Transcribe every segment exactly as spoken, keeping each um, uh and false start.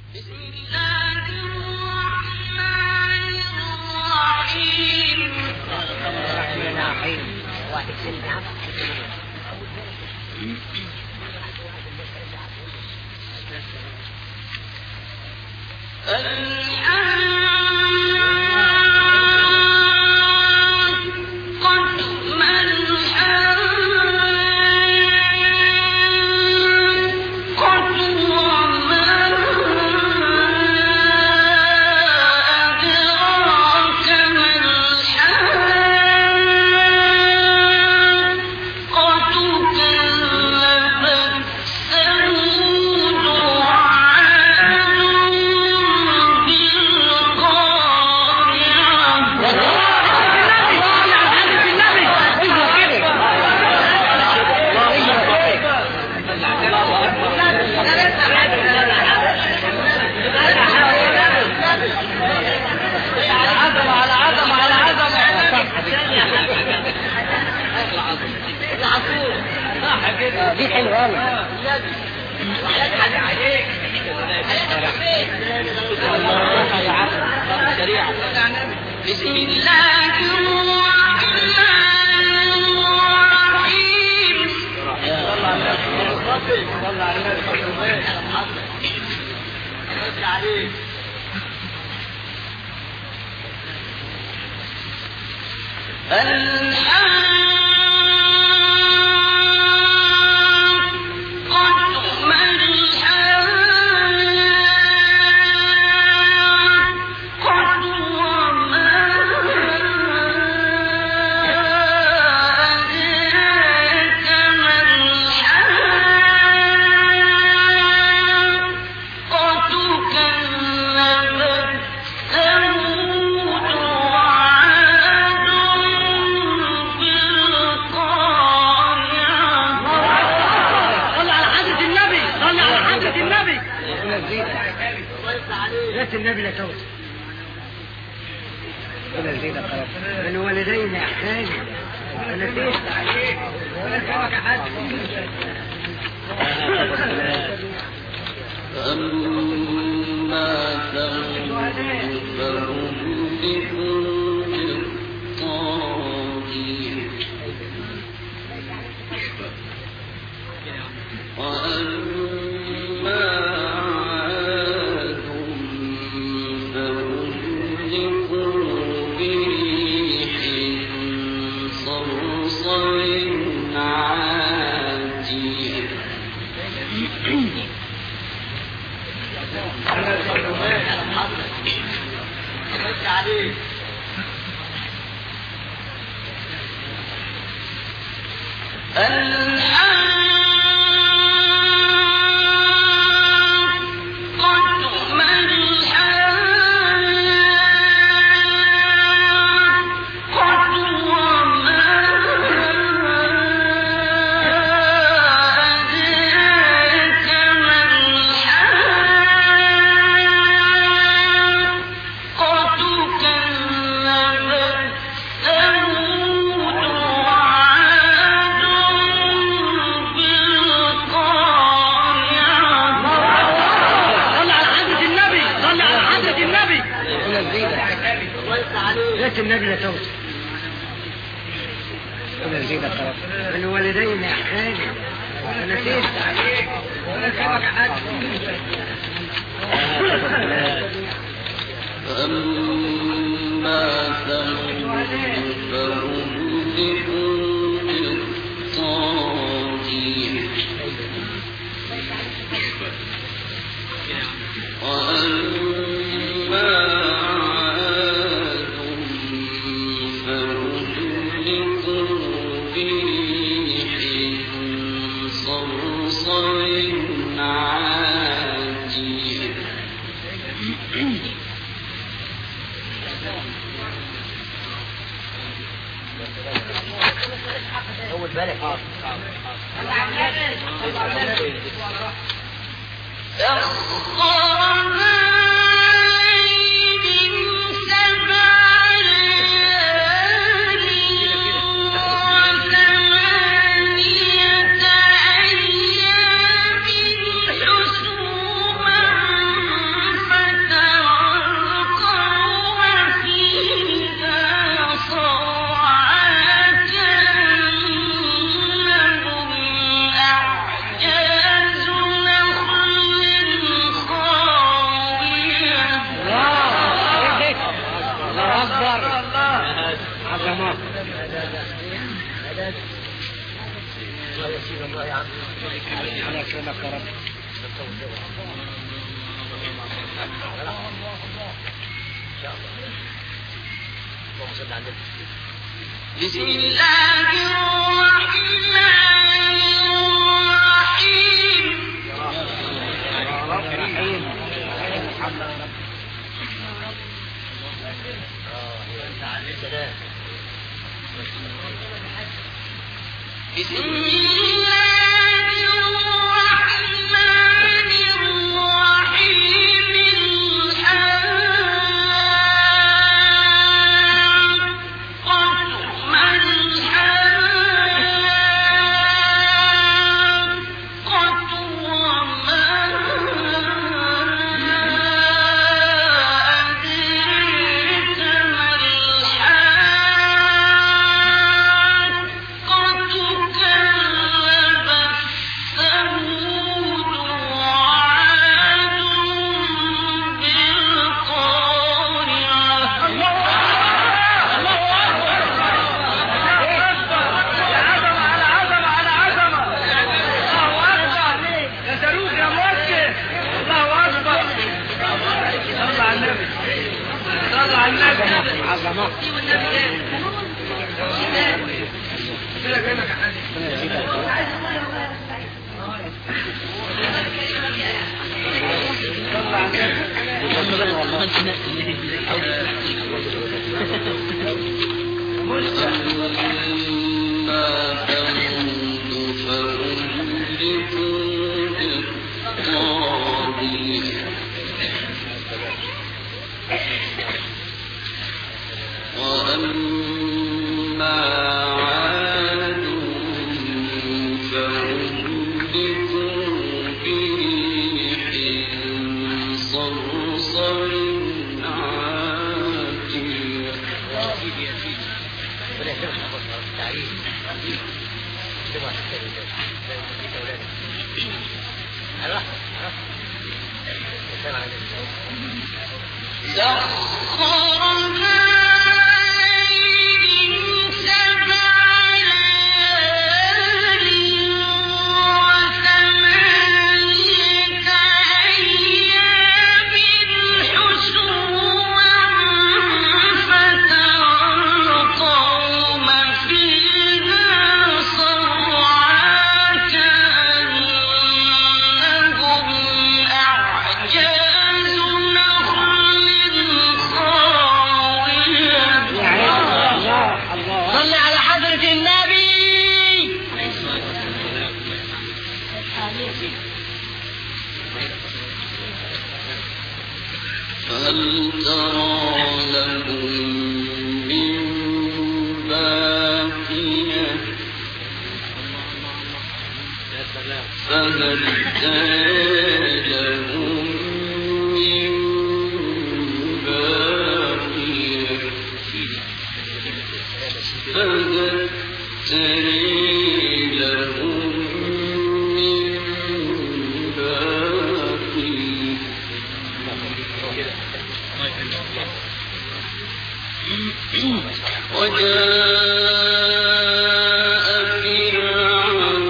دي حلوة أوي. بسم الله الرحمن الرحيم. النبي لا توت ولا زيد قرب الوالدين احسان انا نسيت عليك ولا سمك حد أما ثمود فأهلكوا بالطاغية وأما عاد فأهلكوا بريح صرصر عاتية النبي لا توت ولا زيد قرب الوالدين احسان انا نسيت عليك ولا سمك حد أما ثمود فأهلكوا بالطاغية وأما عاد فأهلكوا بريح صرصر عاتية أول بالك سخرها بسم الله الرحمن الرحيم. بسم الله الرحمن الرحيم. الحاقة ما الحاقة وما أدريك ما الحاقة. كذبت ثمود وعاد وأما عاد فأهلكوا بريح صرصر عاتية. سخرنا عليهم سبع ليال وثمانية أيام حسوما فترى القوم فيها صرعى كأنهم أعجاز نخل خاوية. صل على حضرة النبي. فهل ترى لهم من باقية. فهل ترى لهم من باقية. فهل ترى لهم من باقية. وجاء فرعون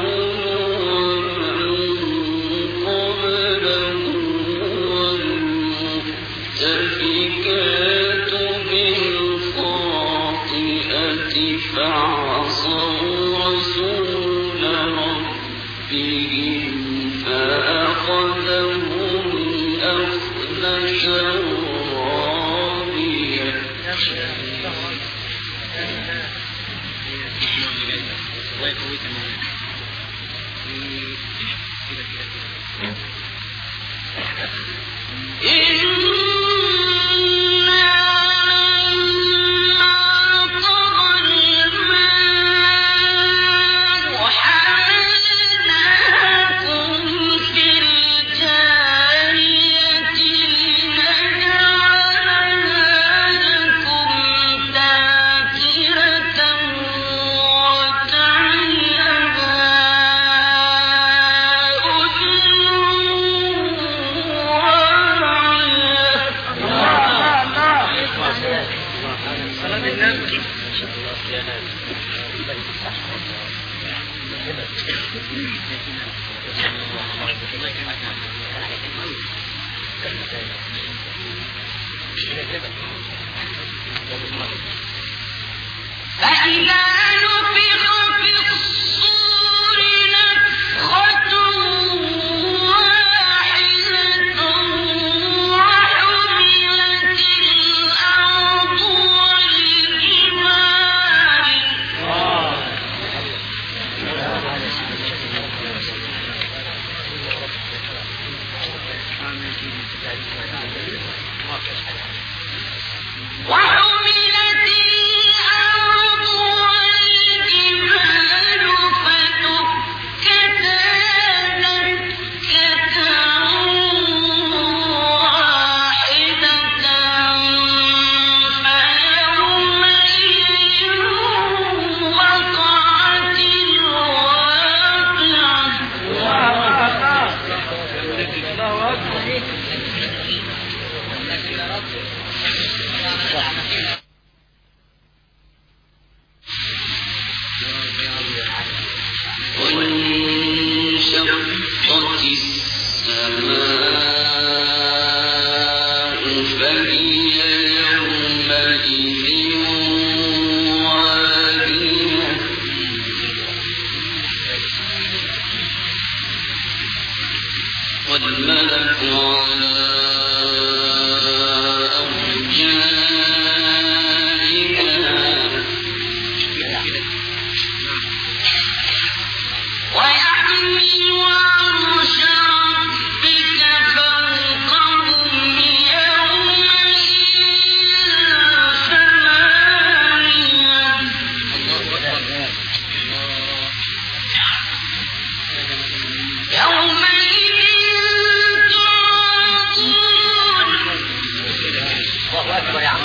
ومن قبله والمؤتفكات بالخاطئة فعصوا رسول ربهم فأخذهم أخذة رابية. وَتَعِيَهَا فإذا نفخ في الصور نفخة واحدة وحملت الأرض والجبال وحملت الأرض والجبال فدكتا دكة واحدة فيومئذ وقعت الواقعة وانشقت السماء فهي يومئذ واهية والملك على ويحمل عرش ربك فوقهم يومئذ ثمانية يومئذ تعرضون الله أكبر يا عم.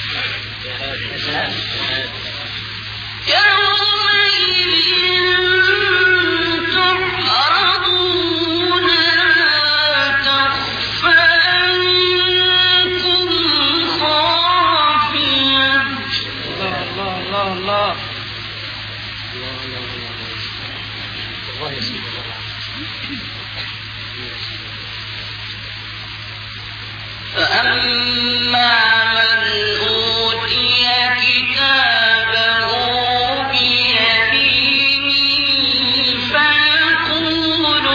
يومئذ تعرضون لا تخفى منكم خافية. الله الله الله الله الله يا سيدي الله. فأما من أوتي كتابه بيمينه فيقول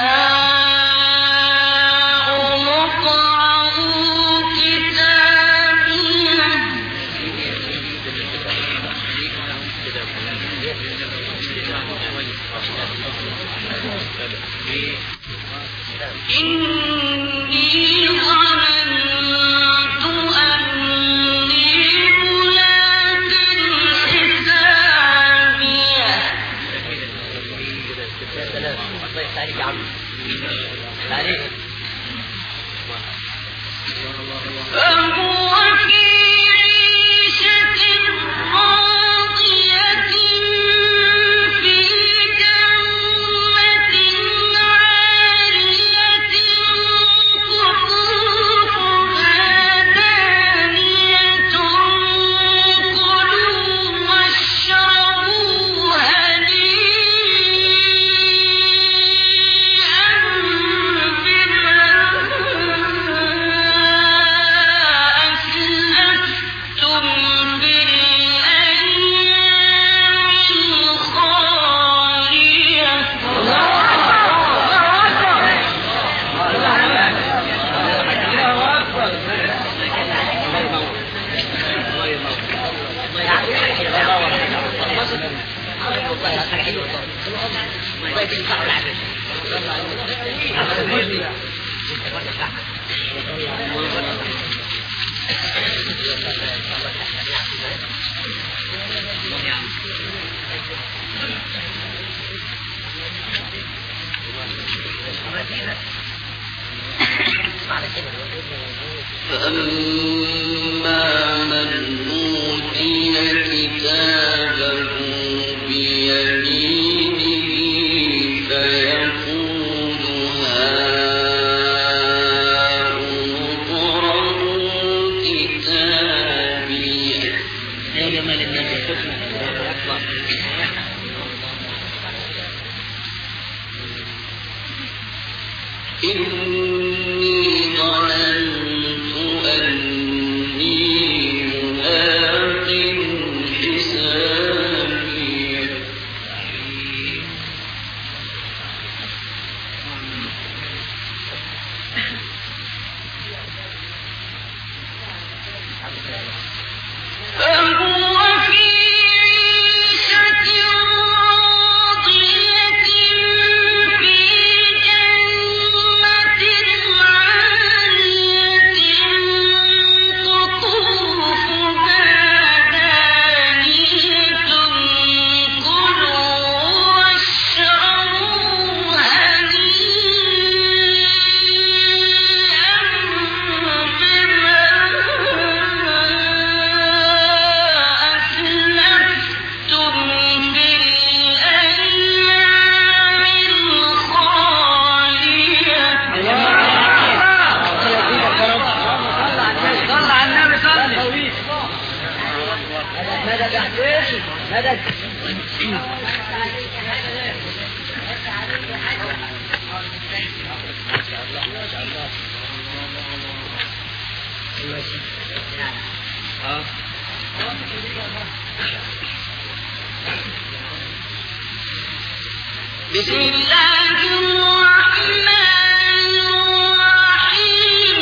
هاؤم اقرءوا كتابيه إني ظننت أني ملاق حسابيه. تعريف يا عم. تعريف. فهو في عيشة راضية في جنة عالية قطوفها دانية كلوا واشربوا هنيئا بما أسلفتم بالأيام الخالية. فأما من أوتي كتابه بيمينه فيقول هاؤم اقرءوا كتابيه. يا جمال النبي إني ظننت مدد. بسم الله الرحمن الرحيم.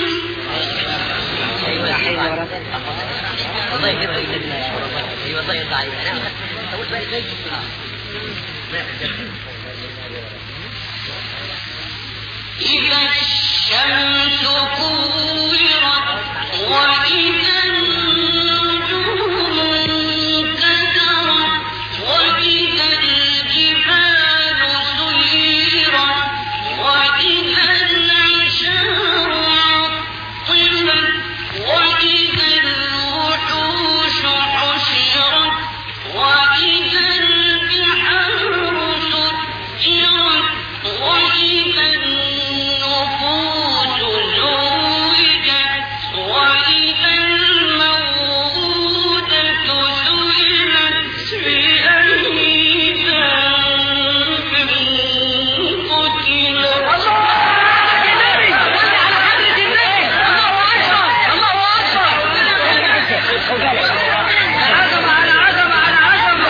إذا الشمس كورت وإذا النجوم انكدرت وإذا الجبال سيرت وإذا العشار عطلت وإذا الوحوش حشرت وإذا البحار سجرت وإذا النفوس زوجت وإذا الموءودة سئلت بأي ذنب قتلت. عظمة على عظمة على عظمة.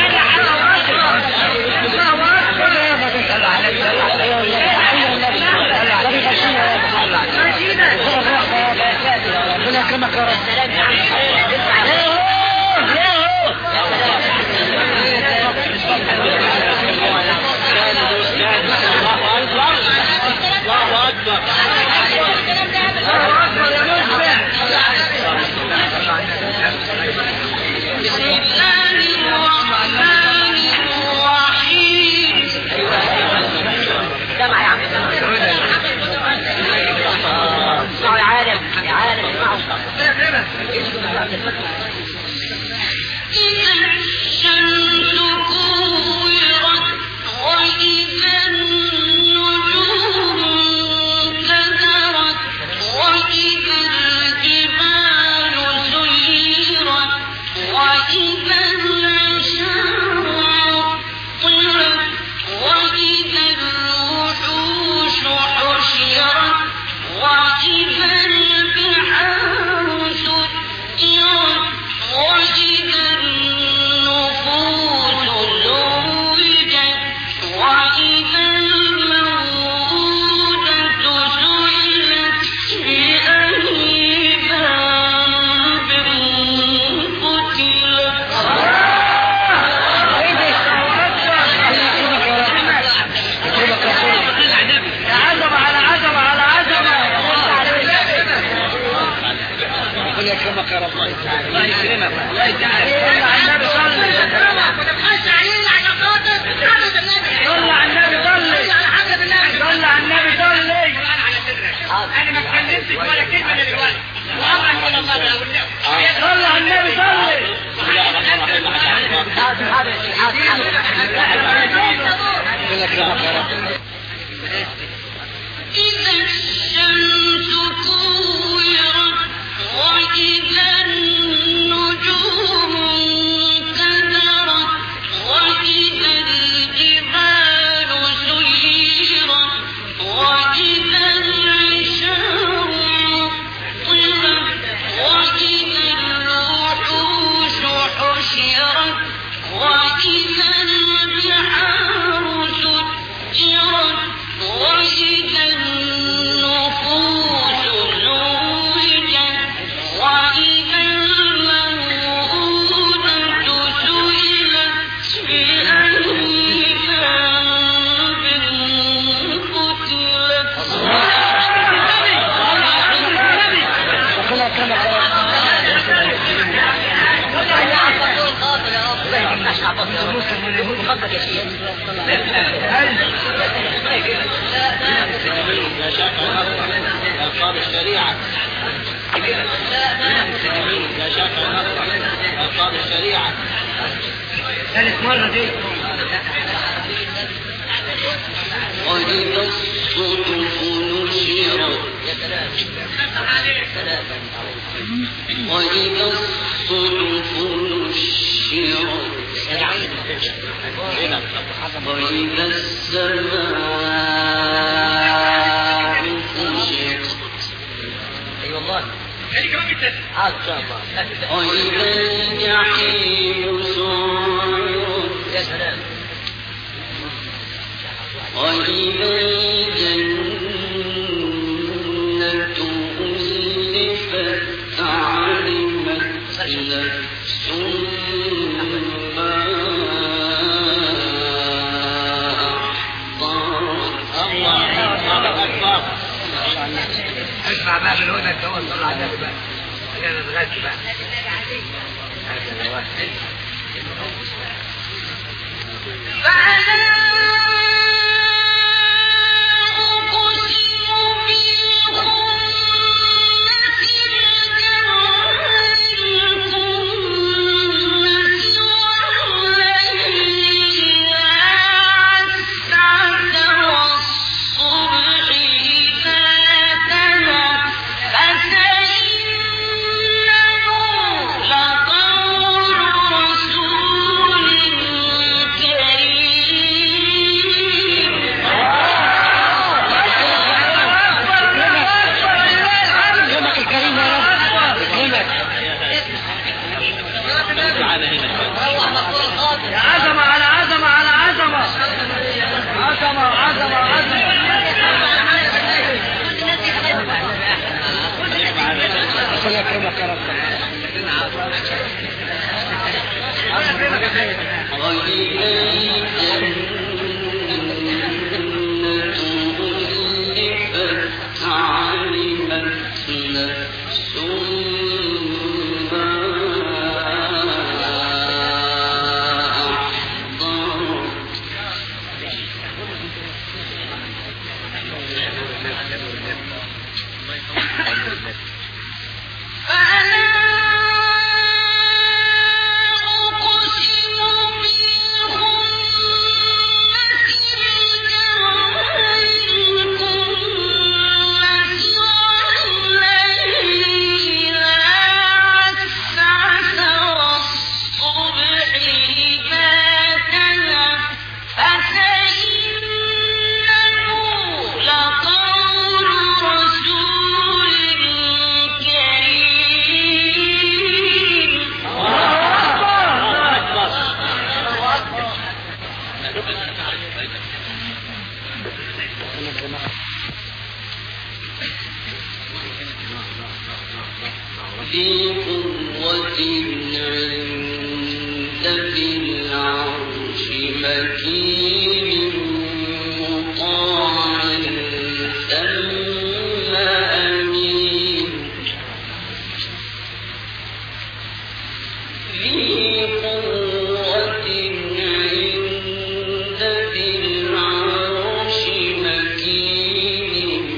ربنا يكرمك يا رب. الله أكبر. بسم الله الرحمن الرحيم. جمع يا عم. اسمعوا يا عالم يا عالم اسمعوا. إذا الشمس كورت وإذا النجوم انكدرت وإذا الجبال سيرت وإذا العشار عطلت وإذا الوحوش حشرت وإذا البحار سجرت وإذا النفوس زوجت وإذا الموءودة سئلت بأي ذنب قتلت. عظمة على عظمة على عظمة. ربنا يكرمك يا رب. الله يكرمك. الله يجعلك. صلى على النبي صلى. صلى على النبي صلى. صلى على النبي صلى. انا ما اتكلمتش ولا كلمه دلوقتي. وامرك ولا الله. صلى على النبي صلى. ربنا يكرمك يا رب. إذا الشمس كورت وإذا النجوم انكدرت وإذا الجبال سيرت وإذا العشار عطلت وإذا الوحوش حشرت وإذا البحار سجرت وإذا النفوس زوجت وإذا الموءودة سئلت بأي ذنب قتلت. ربنا يكرمك يا ألقاب الشريعة لا شك ألقاب الشريعة ثالث مرة دي. وإذا الصحف نشرت وإذا الصحف نشرت وإذا السماء كشطت اي والله وإذا الجحيم سعرت يا سلام وإذا الجنة أزلفت علمت نفس ما أحضرت. اسمع بقى من هنا انت هو صلى على النبي بقى انا اتغشى بقى هذا واحد عظمة على عظمة على عظمة عظمة عظمة عظمة الله يكرمك يا رب. ذي قوة عند ذي العرش مكين مطاع ثم أمين. ذي قوة عند ذي العرش مكين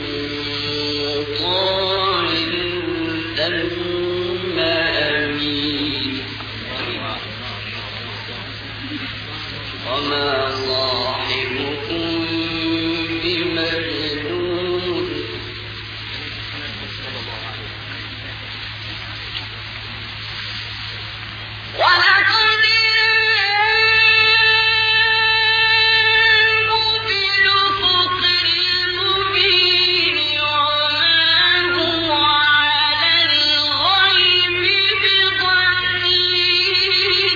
مطاع ثم أمين. وما صاحبكم بمجنون. ولقد جاءوا بالأفق المبين وما هو على الغيب بضنين.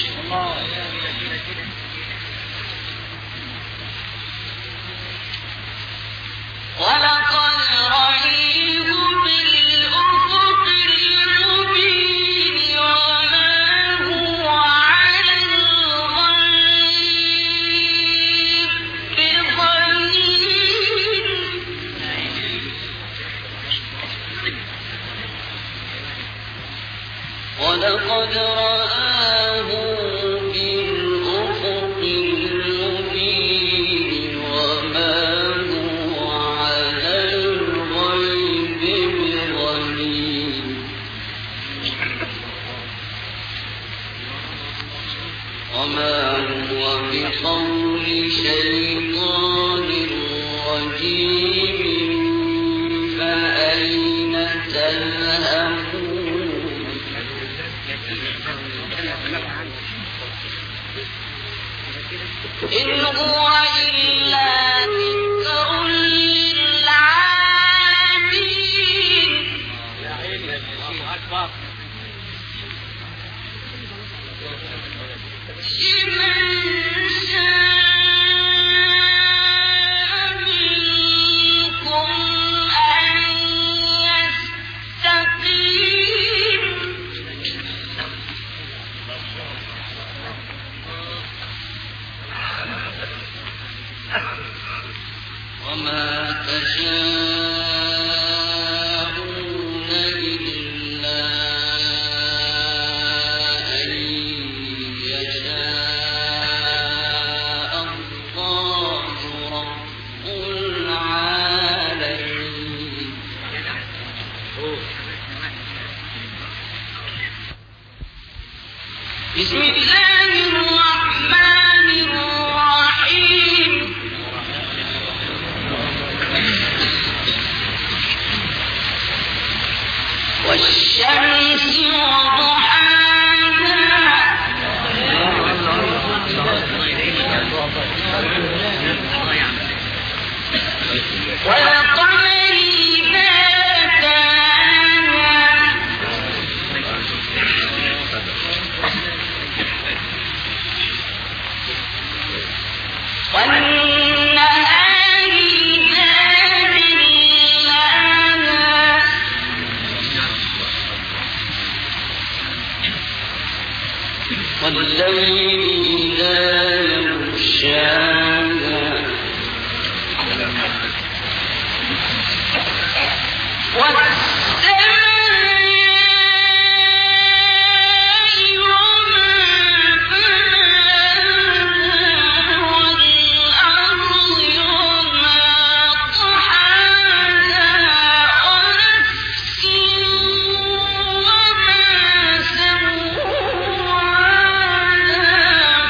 ولقد رأيه بالأفق المبين وما هو على الغيب بضنين. ولقد رآه بالأفق المبين وما هو على الغيب بضنين. وما هو بقول شيطان رجيم فأين تذهبون. إن هو إلا ذكر للعالمين. لمن شاء منكم أن يستقيم. وما تشاءون إلا أن يشاء الله رب العالمين. بسم الله الرحمن الرحيم. والشمس وضحاها والقمر إذا تلاها والنهار إذا جلاها والليل إذا يغشاها والسماء وما بناها والأرض وما طحاها ونفس وما سواها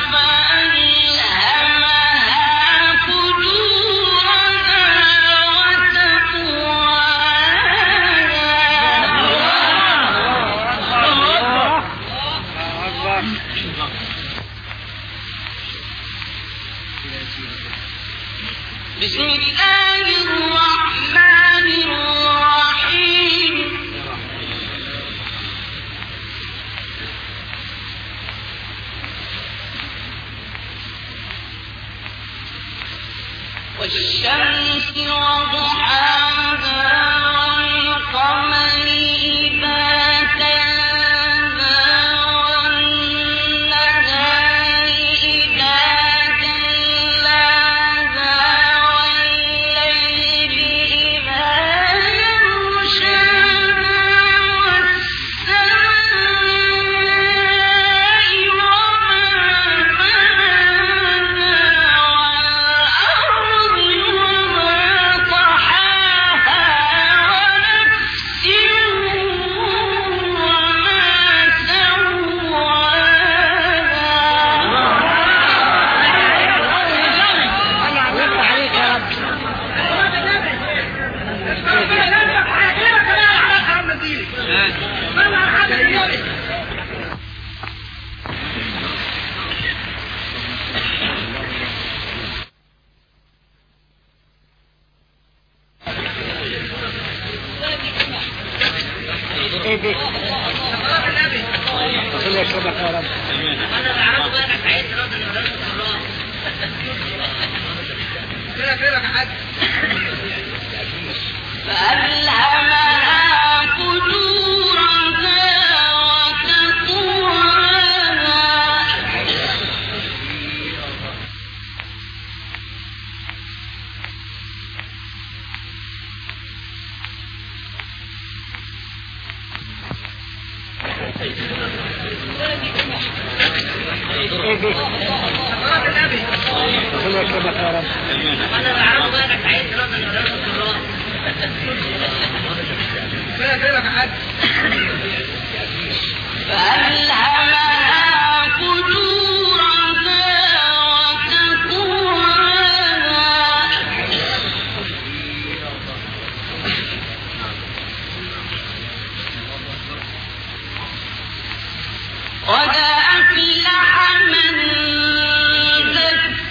فألهمها فجورها بسم الله الرحمن الرحيم. والشمس وضحاها والقمر إذا تلاها والنهار إذا جلاها والليل إذا يغشاها والسماء وما بناها والأرض وما طحاها ونفس وما فألهمها فجورها وتقواها. فألهمها فجورها وتقواها. قد أفلح من زكاها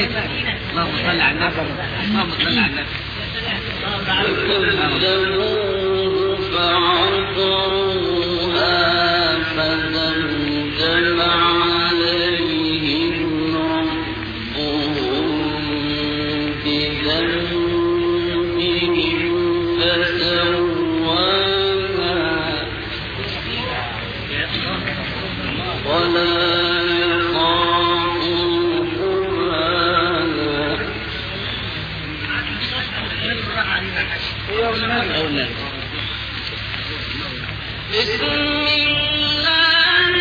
اللهم صل على النبي اللهم صل على النبي فكذبوه فعقروها فدمدم عليهم ربهم بذنبهم فسواها ولا بسم الله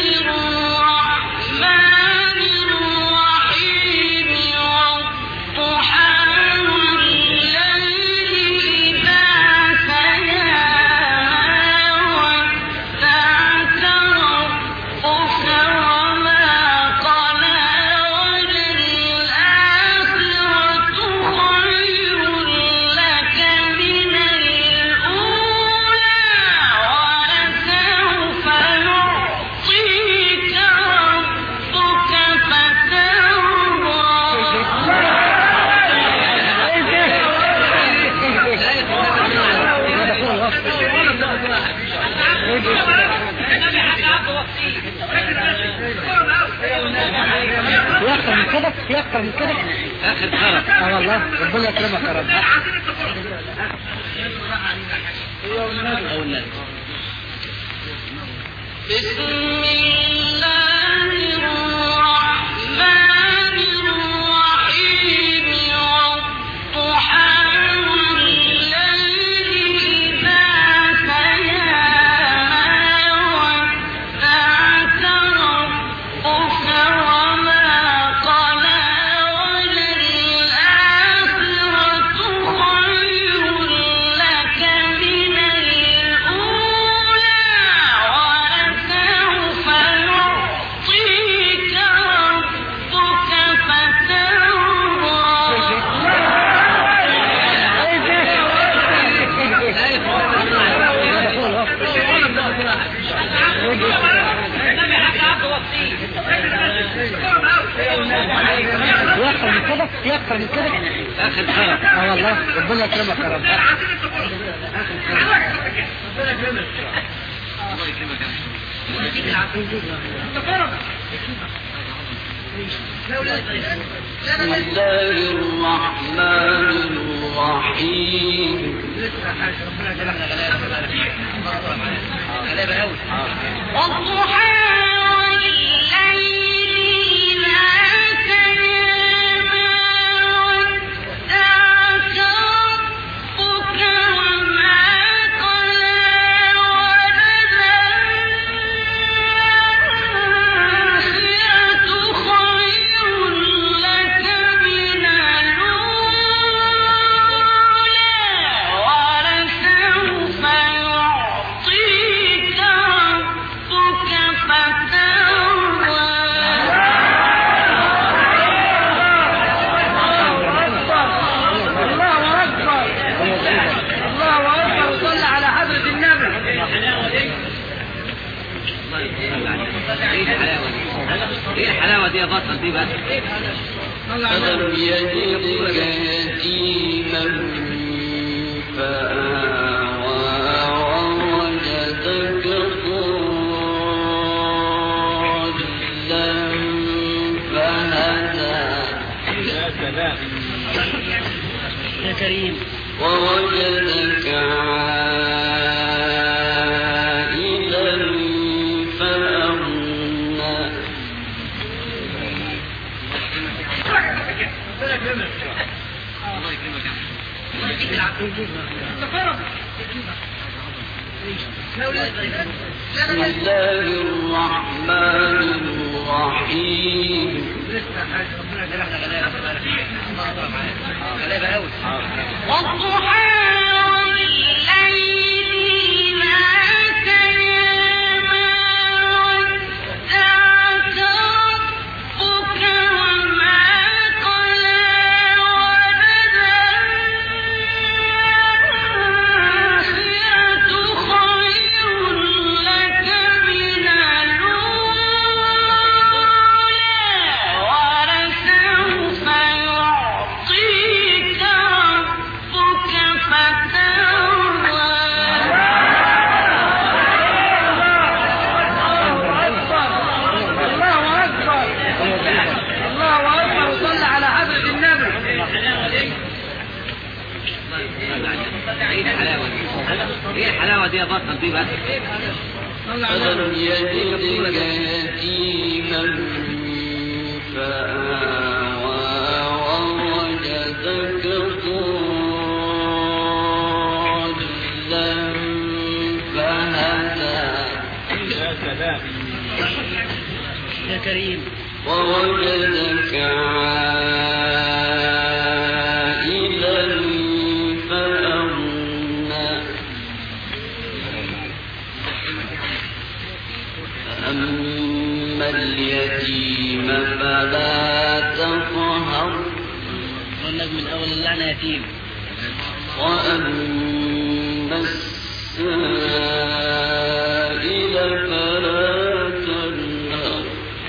الرحمن الرحيم والضحى والليل إذا سجى ودعك ربك وما قلى وللآخرة خير لك من الأولى ولسوف يعطيك ربك يكتر من كده يكتر من كده اخر خرب اه والله ربنا يكرمك يا رب. بسم الله الرحمن الرحيم والضحى والليل إذا سجى ودعك ربك وما قلى وللآخرة خير لك من الأولى ولسوف يعطيك ربك يكتر من كده يكتر من كده اخر خرب اه والله ربنا يكرمك يا رب. بسم الله الرحمن الرحيم والضحى والليل إذا سجى ودعك ربك وما قلى وللآخرة خير لك من الأولى ولسوف يعطيك ربك فترضى. الله اكبر الله اكبر وصلى على حضرة النبي. ايه الحلاوه دي ايه الحلاوه دي يا بطل دي بس ألم يجدك يتيما فآوى ووجدك ضالا فهدى يا كريم ووجدك عائلا فأغنى بسم الله الرحمن الرحيم والضحى والليل إذا سجى ودعك ربك وما قلى وللآخرة خير لك من الأولى ولسوف يعطيك ايه الحلاوه دي يا بطل دي بس؟ ألم يجدك يتيما فآوى ووجدك ضالا فهدى يا سلام يا كريم ووجدك عائلا فأغنى فأما اليتيم فلا تقهر والنجم الاول اللعنه يتيم وأما السائل فلا تنهر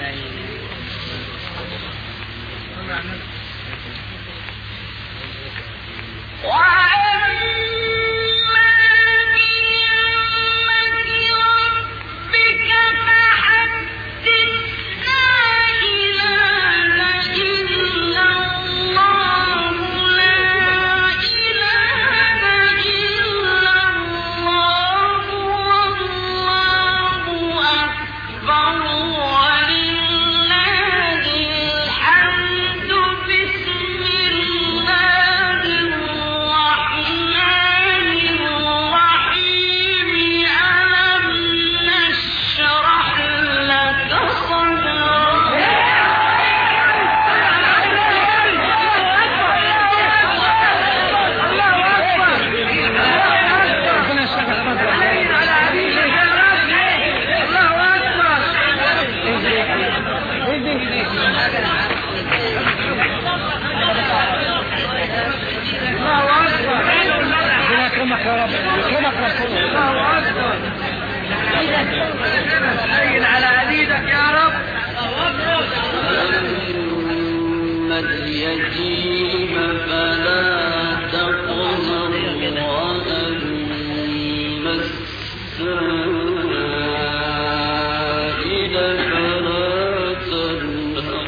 يكرمك يا رب يكرمك رسول الله اكبر سيد على عبيدك يا رب. أما اليتيم فلا تقهر وأما السائل فلا تنهر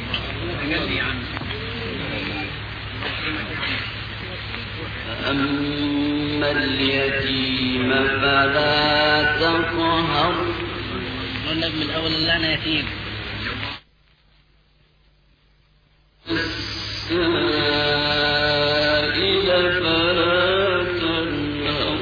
أما اليتيم فلا تقهر والنجم الأول اللعنة يتيم السائل فلا تنهر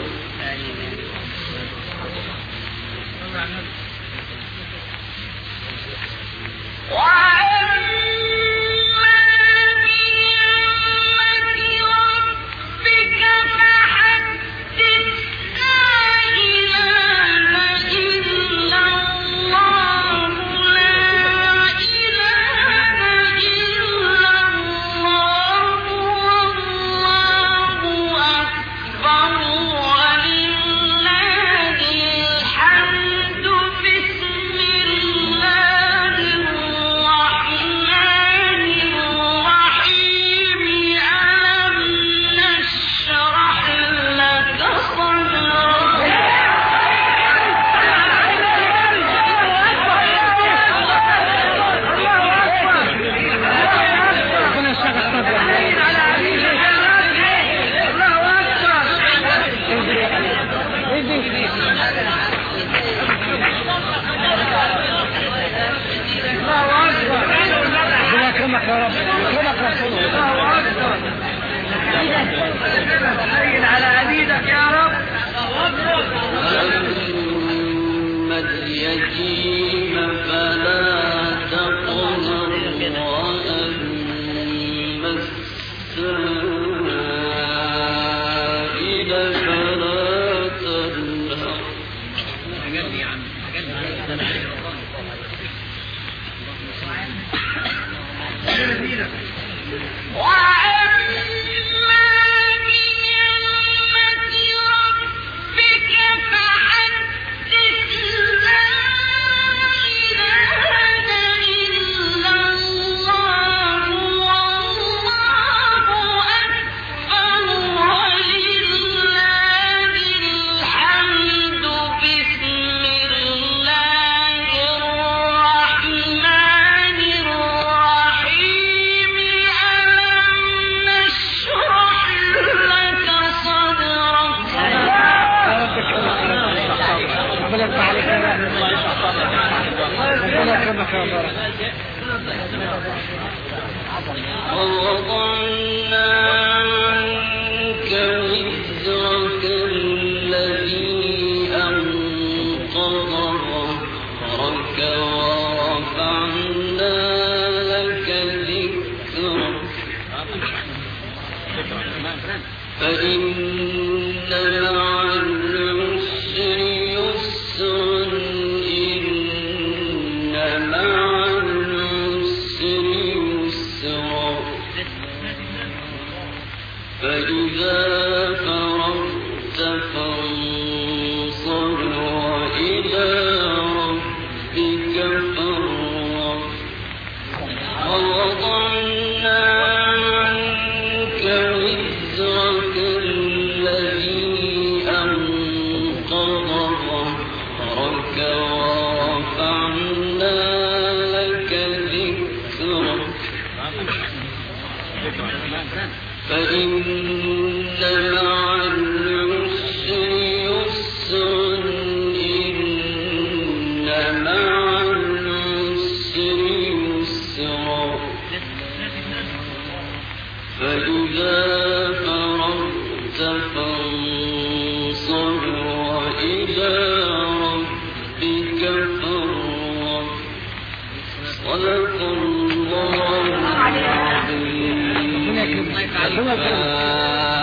يكرمك يا رب يكرمك رسول الله اكبر سيد على عبيدك يا رب. أما اليتيم فلا تقهر وأما السائل فلا تنهر ربك فحدث لا فإن مع العسر يسرا إن مع العسر يسرا فإذا فرغت فانصب وإلى ربك فارغب ووضعنا عنك وزرك الذي أنقض ظهرك ورفعنا لك ذكرك فإن مع العسر يسرا إن مع العسر يسرا فإذا فرغت فانصب وإلى ربك فارغب صدق الله العظيم.